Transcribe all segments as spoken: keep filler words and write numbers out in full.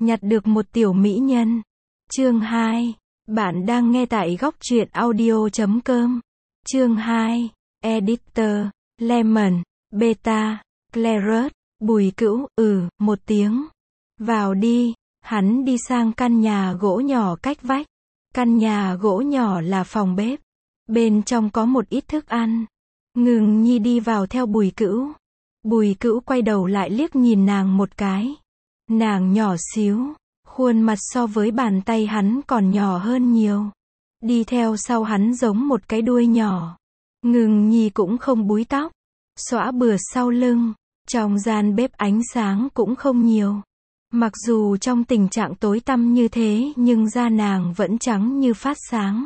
nhặt được một tiểu mỹ nhân. Chương hai. Bạn đang nghe tại góc truyện audio chấm com. Chương hai. Editor, Lemon, Beta, Claret, Bùi Cữu, ừ, một tiếng. Vào đi. Hắn đi sang căn nhà gỗ nhỏ cách vách. Căn nhà gỗ nhỏ là phòng bếp. Bên trong có một ít thức ăn. Ngừng Nhi đi vào theo Bùi Cữu. Bùi Cữu quay đầu lại liếc nhìn nàng một cái. Nàng nhỏ xíu, khuôn mặt so với bàn tay hắn còn nhỏ hơn nhiều. Đi theo sau hắn giống một cái đuôi nhỏ. Ngừng Nhi cũng không búi tóc, xõa bừa sau lưng. Trong gian bếp ánh sáng cũng không nhiều. Mặc dù trong tình trạng tối tăm như thế nhưng da nàng vẫn trắng như phát sáng.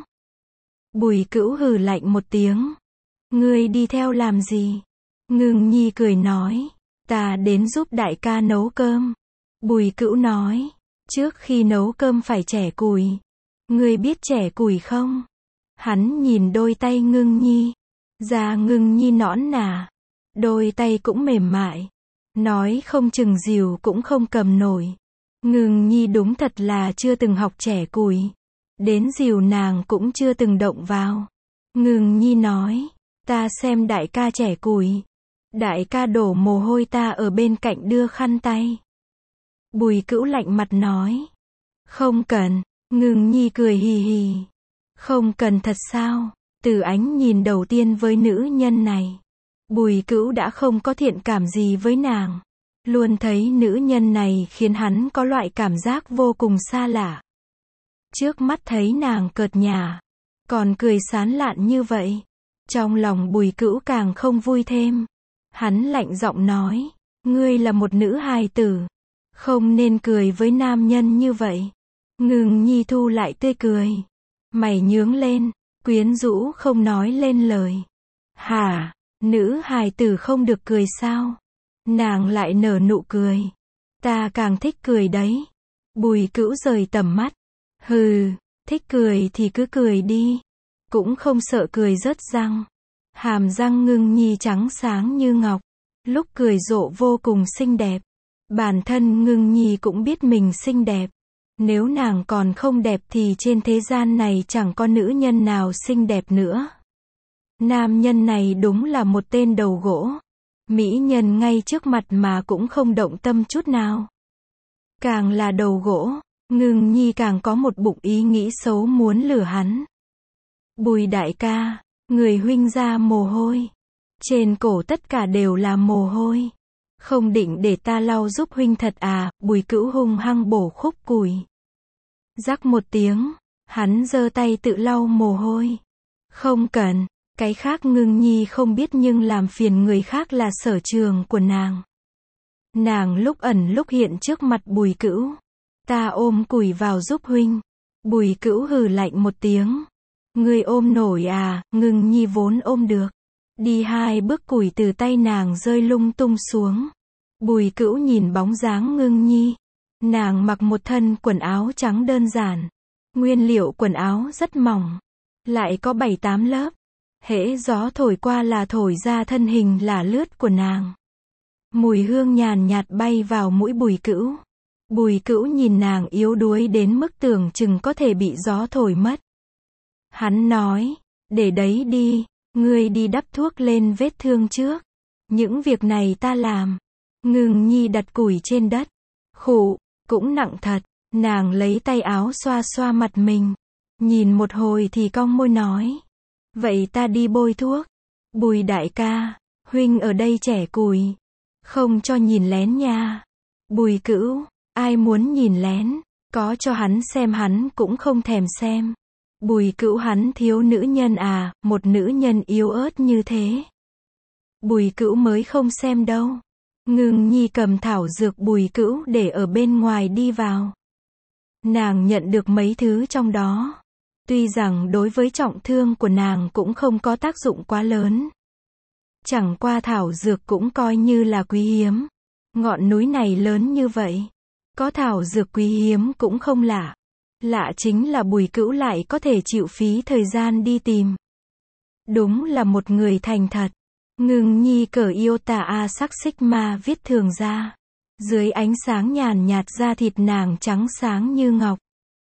Bùi Cữu hừ lạnh một tiếng. Ngươi đi theo làm gì? Ngừng Nhi cười nói. Ta đến giúp đại ca nấu cơm. Bùi Cữu nói. Trước khi nấu cơm phải chẻ củi. Ngươi biết chẻ củi không? Hắn nhìn đôi tay Ngưng Nhi. Da Ngưng Nhi nõn nà. Đôi tay cũng mềm mại. Nói không chừng dìu cũng không cầm nổi. Ngưng Nhi đúng thật là chưa từng học chẻ củi. Đến dìu nàng cũng chưa từng động vào. Ngưng Nhi nói. Ta xem đại ca chẻ củi. Đại ca đổ mồ hôi ta ở bên cạnh đưa khăn tay. Bùi Cữu lạnh mặt nói. Không cần. Ngưng Nhi cười hì hì. Không cần thật sao? Từ ánh nhìn đầu tiên với nữ nhân này, Bùi Cữu đã không có thiện cảm gì với nàng. Luôn thấy nữ nhân này khiến hắn có loại cảm giác vô cùng xa lạ. Trước mắt thấy nàng cợt nhả, còn cười sán lạn như vậy. Trong lòng Bùi Cữu càng không vui thêm. Hắn lạnh giọng nói. Ngươi là một nữ hài tử. Không nên cười với nam nhân như vậy. Ngừng Nhi thu lại tươi cười. Mày nhướng lên, quyến rũ không nói lên lời. Hả? Nữ hài tử không được cười sao? Nàng lại nở nụ cười. Ta càng thích cười đấy. Bùi Cữu rời tầm mắt. Hừ, thích cười thì cứ cười đi. Cũng không sợ cười rớt răng. Hàm răng Ngưng Nhi trắng sáng như ngọc. Lúc cười rộ vô cùng xinh đẹp. Bản thân Ngưng Nhi cũng biết mình xinh đẹp. Nếu nàng còn không đẹp thì trên thế gian này chẳng có nữ nhân nào xinh đẹp nữa. Nam nhân này đúng là một tên đầu gỗ. Mỹ nhân ngay trước mặt mà cũng không động tâm chút nào. Càng là đầu gỗ, Ngưng Nhi càng có một bụng ý nghĩ xấu muốn lừa hắn. Bùi đại ca, người huynh ra mồ hôi. Trên cổ tất cả đều là mồ hôi. Không định để ta lau giúp huynh thật à? Bùi Cữu hung hăng bổ khúc củi. Rắc một tiếng, hắn giơ tay tự lau mồ hôi. Không cần, cái khác Ngưng Nhi không biết nhưng làm phiền người khác là sở trường của nàng. Nàng lúc ẩn lúc hiện trước mặt Bùi Cữu. Ta ôm củi vào giúp huynh. Bùi Cữu hừ lạnh một tiếng. Ngươi ôm nổi à? Ngưng Nhi vốn ôm được. Đi hai bước củi từ tay nàng rơi lung tung xuống. Bùi Cữu nhìn bóng dáng Ngưng Nhi. Nàng mặc một thân quần áo trắng đơn giản. Nguyên liệu quần áo rất mỏng. Lại có bảy tám lớp. Hễ gió thổi qua là thổi ra thân hình lả lướt của nàng. Mùi hương nhàn nhạt bay vào mũi Bùi Cữu. Bùi Cữu nhìn nàng yếu đuối đến mức tưởng chừng có thể bị gió thổi mất. Hắn nói. Để đấy đi. Ngươi đi đắp thuốc lên vết thương trước. Những việc này ta làm. Ngưng Nhi đặt củi trên đất. Khụ, cũng nặng thật. Nàng lấy tay áo xoa xoa mặt mình. Nhìn một hồi thì cong môi nói. Vậy ta đi bôi thuốc. Bùi đại ca, huynh ở đây chẻ củi. Không cho nhìn lén nha. Bùi Cữu, ai muốn nhìn lén, có cho hắn xem hắn cũng không thèm xem. Bùi Cữu hắn thiếu nữ nhân à, một nữ nhân yếu ớt như thế. Bùi Cữu mới không xem đâu. Ngưng Nhi cầm thảo dược Bùi Cữu để ở bên ngoài đi vào. Nàng nhận được mấy thứ trong đó. Tuy rằng đối với trọng thương của nàng cũng không có tác dụng quá lớn. Chẳng qua thảo dược cũng coi như là quý hiếm. Ngọn núi này lớn như vậy. Có thảo dược quý hiếm cũng không lạ. Lạ chính là Bùi Cữu lại có thể chịu phí thời gian đi tìm. Đúng là một người thành thật. Ngưng Nhi cởi Iota A sắc Sigma viết thường ra. Dưới ánh sáng nhàn nhạt da thịt nàng trắng sáng như ngọc.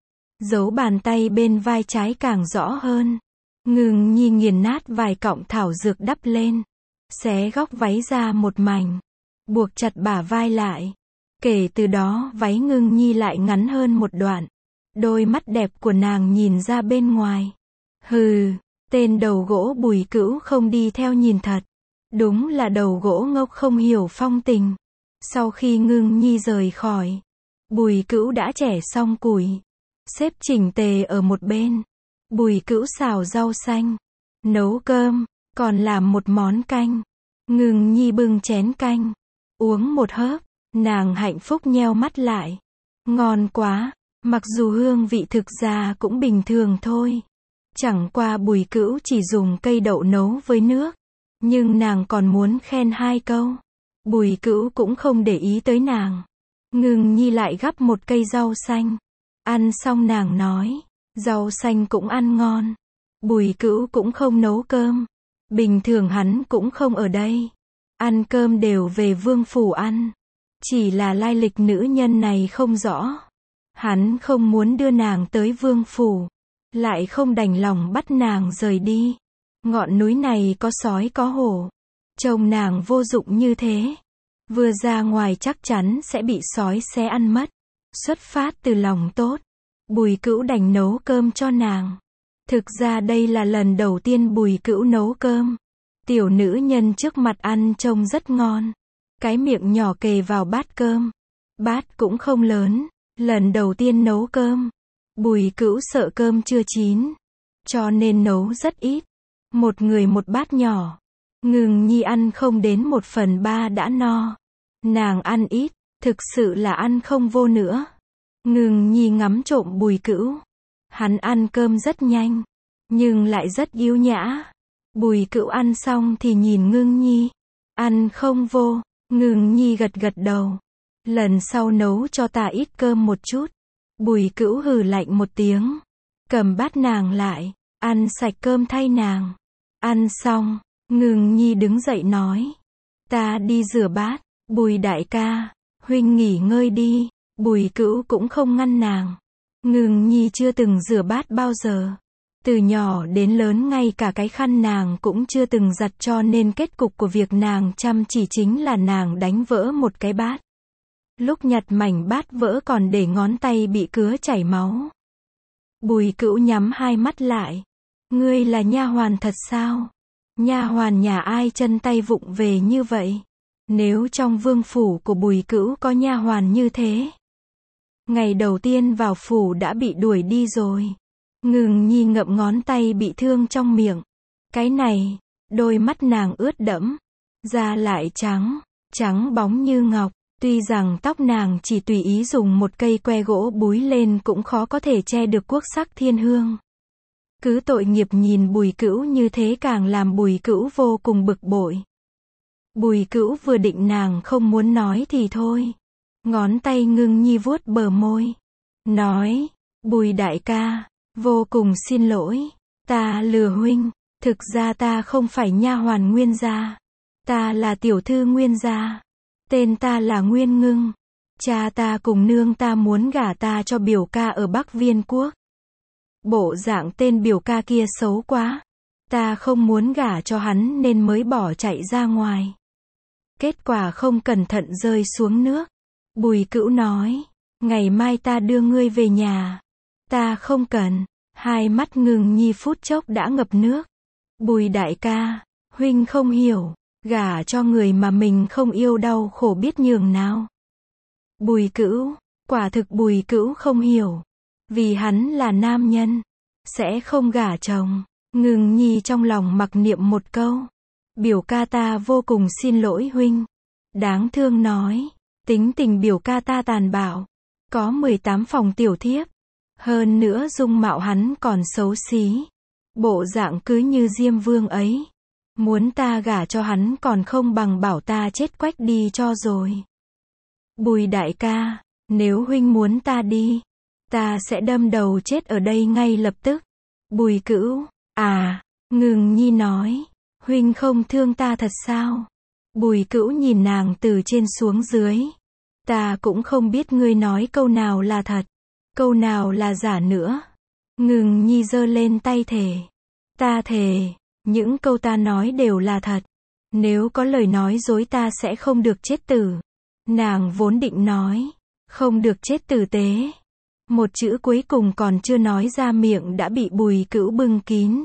Dấu bàn tay bên vai trái càng rõ hơn. Ngừng Nhi nghiền nát vài cọng thảo dược đắp lên. Xé góc váy ra một mảnh. Buộc chặt bả vai lại. Kể từ đó váy Ngưng Nhi lại ngắn hơn một đoạn. Đôi mắt đẹp của nàng nhìn ra bên ngoài. Hừ, tên đầu gỗ Bùi Cữu không đi theo nhìn thật. Đúng là đầu gỗ ngốc không hiểu phong tình. Sau khi Ngưng Nhi rời khỏi, Bùi Cữu đã chẻ xong củi, xếp chỉnh tề ở một bên. Bùi Cữu xào rau xanh, nấu cơm, còn làm một món canh. Ngưng Nhi bưng chén canh, uống một hớp, nàng hạnh phúc nheo mắt lại. Ngon quá, mặc dù hương vị thực ra cũng bình thường thôi. Chẳng qua Bùi Cữu chỉ dùng cây đậu nấu với nước, nhưng nàng còn muốn khen hai câu. Bùi Cữu cũng không để ý tới nàng. Ngưng Nhi lại gắp một cây rau xanh. Ăn xong nàng nói, rau xanh cũng ăn ngon. Bùi Cữu cũng không nấu cơm. Bình thường hắn cũng không ở đây. Ăn cơm đều về vương phủ ăn. Chỉ là lai lịch nữ nhân này không rõ. Hắn không muốn đưa nàng tới vương phủ. Lại không đành lòng bắt nàng rời đi. Ngọn núi này có sói có hổ. Trông nàng vô dụng như thế. Vừa ra ngoài chắc chắn sẽ bị sói xé ăn mất. Xuất phát từ lòng tốt. Bùi Cữu đành nấu cơm cho nàng. Thực ra đây là lần đầu tiên Bùi Cữu nấu cơm. Tiểu nữ nhân trước mặt ăn trông rất ngon. Cái miệng nhỏ kề vào bát cơm. Bát cũng không lớn. Lần đầu tiên nấu cơm. Bùi Cữu sợ cơm chưa chín. Cho nên nấu rất ít. Một người một bát nhỏ. Ngưng Nhi ăn không đến một phần ba đã no. Nàng ăn ít, thực sự là ăn không vô nữa. Ngưng Nhi ngắm trộm Bùi Cữu. Hắn ăn cơm rất nhanh, nhưng lại rất yếu nhã. Bùi Cữu ăn xong thì nhìn Ngưng Nhi. Ăn không vô. Ngưng Nhi gật gật đầu. Lần sau nấu cho ta ít cơm một chút. Bùi Cữu hừ lạnh một tiếng. Cầm bát nàng lại, ăn sạch cơm thay nàng. Ăn xong, Ngưng Nhi đứng dậy nói. Ta đi rửa bát. Bùi đại ca, huynh nghỉ ngơi đi. Bùi Cữu cũng không ngăn nàng. Ngưng Nhi chưa từng rửa bát bao giờ. Từ nhỏ đến lớn ngay cả cái khăn nàng cũng chưa từng giặt, cho nên kết cục của việc nàng chăm chỉ chính là nàng đánh vỡ một cái bát. Lúc nhặt mảnh bát vỡ còn để ngón tay bị cứa chảy máu. Bùi Cữu nhắm hai mắt lại. Ngươi là nha hoàn thật sao? Nha hoàn nhà ai chân tay vụng về như vậy? Nếu trong vương phủ của Bùi Cữu có nha hoàn như thế, ngày đầu tiên vào phủ đã bị đuổi đi rồi. Ngưng Nhi ngậm ngón tay bị thương trong miệng. Cái này, đôi mắt nàng ướt đẫm, da lại trắng, trắng bóng như ngọc. Tuy rằng tóc nàng chỉ tùy ý dùng một cây que gỗ búi lên cũng khó có thể che được quốc sắc thiên hương. Cứ tội nghiệp nhìn Bùi Cữu như thế càng làm Bùi Cữu vô cùng bực bội. Bùi Cữu vừa định nàng không muốn nói thì thôi. Ngón tay Ngưng Nhi vuốt bờ môi. Nói, Bùi đại ca, vô cùng xin lỗi. Ta lừa huynh. Thực ra ta không phải nha hoàn Nguyên gia. Ta là tiểu thư Nguyên gia. Tên ta là Nguyên Ngưng. Cha ta cùng nương ta muốn gả ta cho biểu ca ở Bắc Viên Quốc. Bộ dạng tên biểu ca kia xấu quá. Ta không muốn gả cho hắn nên mới bỏ chạy ra ngoài. Kết quả không cẩn thận rơi xuống nước. Bùi Cữu nói, ngày mai ta đưa ngươi về nhà. Ta không cần. Hai mắt Ngưng Nhi phút chốc đã ngập nước. Bùi đại ca, huynh không hiểu. Gả cho người mà mình không yêu đau khổ biết nhường nào. Bùi Cữu, quả thực Bùi Cữu không hiểu. Vì hắn là nam nhân, sẽ không gả chồng. Ngưng Nhi trong lòng mặc niệm một câu. Biểu ca ta vô cùng xin lỗi huynh. Đáng thương nói, tính tình biểu ca ta tàn bạo. Có mười tám phòng tiểu thiếp. Hơn nữa dung mạo hắn còn xấu xí. Bộ dạng cứ như Diêm Vương ấy. Muốn ta gả cho hắn còn không bằng bảo ta chết quách đi cho rồi. Bùi đại ca, nếu huynh muốn ta đi, ta sẽ đâm đầu chết ở đây ngay lập tức. Bùi Cữu, à, Ngưng Nhi nói, huynh không thương ta thật sao? Bùi Cữu nhìn nàng từ trên xuống dưới. Ta cũng không biết ngươi nói câu nào là thật, câu nào là giả nữa. Ngừng Nhi giơ lên tay thề. Ta thề, những câu ta nói đều là thật. Nếu có lời nói dối ta sẽ không được chết tử. Nàng vốn định nói, không được chết tử tế. Một chữ cuối cùng còn chưa nói ra miệng đã bị Bùi Cữu bưng kín.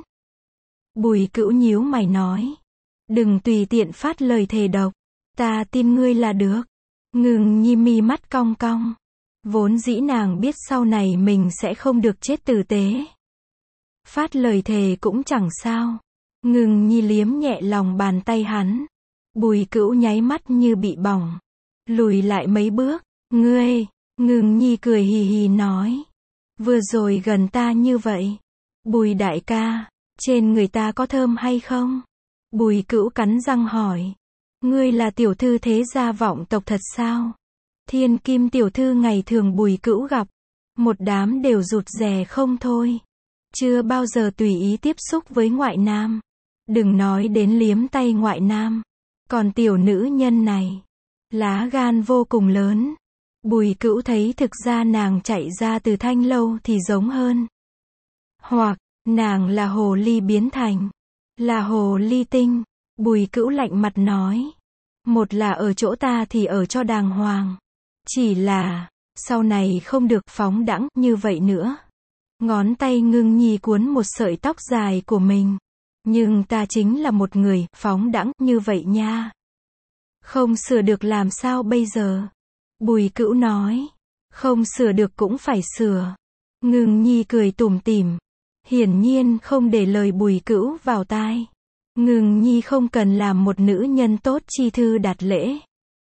Bùi Cữu nhíu mày nói, đừng tùy tiện phát lời thề độc. Ta tin ngươi là được. Ngừng Nhi mi mắt cong cong. Vốn dĩ nàng biết sau này mình sẽ không được chết tử tế. Phát lời thề cũng chẳng sao. Ngừng Nhi liếm nhẹ lòng bàn tay hắn. Bùi Cữu nháy mắt như bị bỏng. Lùi lại mấy bước. Ngươi, Ngừng Nhi cười hì hì nói. Vừa rồi gần ta như vậy. Bùi đại ca, trên người ta có thơm hay không? Bùi Cữu cắn răng hỏi. Ngươi là tiểu thư thế gia vọng tộc thật sao? Thiên kim tiểu thư ngày thường Bùi Cữu gặp. Một đám đều rụt rè không thôi. Chưa bao giờ tùy ý tiếp xúc với ngoại nam. Đừng nói đến liếm tay ngoại nam. Còn tiểu nữ nhân này, lá gan vô cùng lớn. Bùi Cữu thấy thực ra nàng chạy ra từ thanh lâu thì giống hơn. Hoặc, nàng là hồ ly biến thành. Là hồ ly tinh. Bùi Cữu lạnh mặt nói. Một là ở chỗ ta thì ở cho đàng hoàng. Chỉ là, sau này không được phóng đãng như vậy nữa. Ngón tay Ngưng Nhi cuốn một sợi tóc dài của mình. Nhưng ta chính là một người phóng đãng như vậy nha. Không sửa được làm sao bây giờ? Bùi Cữu nói. Không sửa được cũng phải sửa. Ngưng Nhi cười tủm tỉm. Hiển nhiên không để lời Bùi Cữu vào tai. Ngưng Nhi không cần làm một nữ nhân tốt chi thư đạt lễ.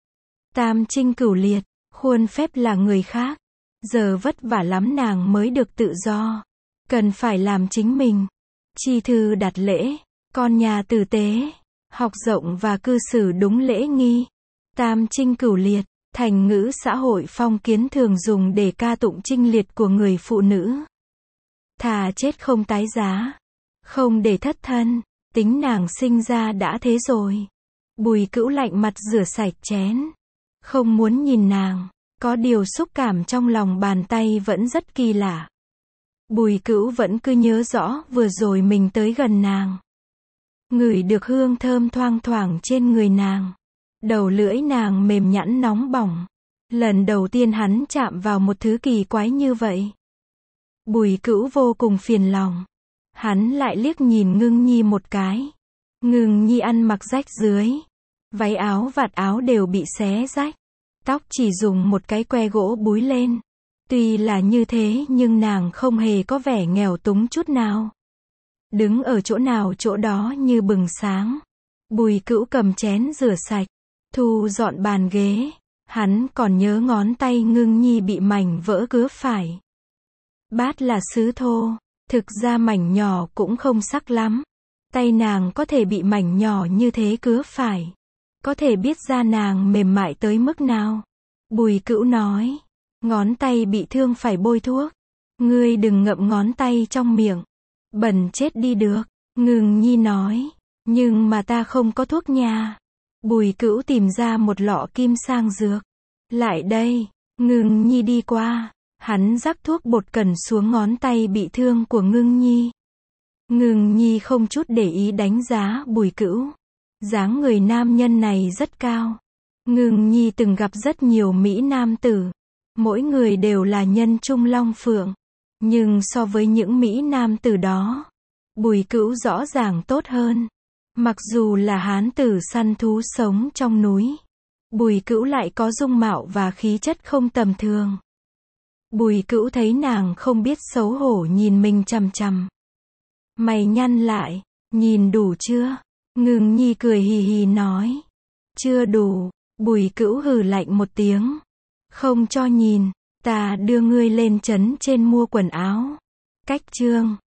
Tam trinh cửu liệt, khuôn phép là người khác. Giờ vất vả lắm nàng mới được tự do. Cần phải làm chính mình. Chi thư đạt lễ, con nhà tử tế, học rộng và cư xử đúng lễ nghi. Tam trinh cửu liệt, thành ngữ xã hội phong kiến thường dùng để ca tụng trinh liệt của người phụ nữ. Thà chết không tái giá, không để thất thân, tính nàng sinh ra đã thế rồi. Bùi Cữu lạnh mặt rửa sạch chén. Không muốn nhìn nàng, có điều xúc cảm trong lòng bàn tay vẫn rất kỳ lạ. Bùi Cữu vẫn cứ nhớ rõ vừa rồi mình tới gần nàng. Ngửi được hương thơm thoang thoảng trên người nàng. Đầu lưỡi nàng mềm nhẵn nóng bỏng. Lần đầu tiên hắn chạm vào một thứ kỳ quái như vậy. Bùi Cữu vô cùng phiền lòng. Hắn lại liếc nhìn Ngưng Nhi một cái. Ngưng Nhi ăn mặc rách rưới. Váy áo vạt áo đều bị xé rách. Tóc chỉ dùng một cái que gỗ búi lên. Tuy là như thế nhưng nàng không hề có vẻ nghèo túng chút nào. Đứng ở chỗ nào chỗ đó như bừng sáng. Bùi Cữu cầm chén rửa sạch. Thu dọn bàn ghế. Hắn còn nhớ ngón tay Ngưng Nhi bị mảnh vỡ cứa phải. Bát là sứ thô. Thực ra mảnh nhỏ cũng không sắc lắm. Tay nàng có thể bị mảnh nhỏ như thế cứa phải. Có thể biết da nàng mềm mại tới mức nào. Bùi Cữu nói. Ngón tay bị thương phải bôi thuốc. Ngươi đừng ngậm ngón tay trong miệng. Bẩn chết đi được. Ngưng Nhi nói. Nhưng mà ta không có thuốc nha. Bùi Cữu tìm ra một lọ kim sang dược. Lại đây. Ngưng Nhi đi qua. Hắn rắc thuốc bột cần xuống ngón tay bị thương của Ngưng Nhi. Ngưng Nhi không chút để ý đánh giá Bùi Cữu. Dáng người nam nhân này rất cao. Ngưng Nhi từng gặp rất nhiều mỹ nam tử. Mỗi người đều là nhân trung long phượng. Nhưng so với những mỹ nam tử đó, Bùi Cữu rõ ràng tốt hơn. Mặc dù là hán tử săn thú sống trong núi, Bùi Cữu lại có dung mạo và khí chất không tầm thường. Bùi Cữu thấy nàng không biết xấu hổ nhìn mình chằm chằm. Mày nhăn lại, nhìn đủ chưa? Ngưng Nhi cười hì hì nói. Chưa đủ. Bùi Cữu hừ lạnh một tiếng. Không cho nhìn, ta đưa ngươi lên trấn trên mua quần áo. Cách chương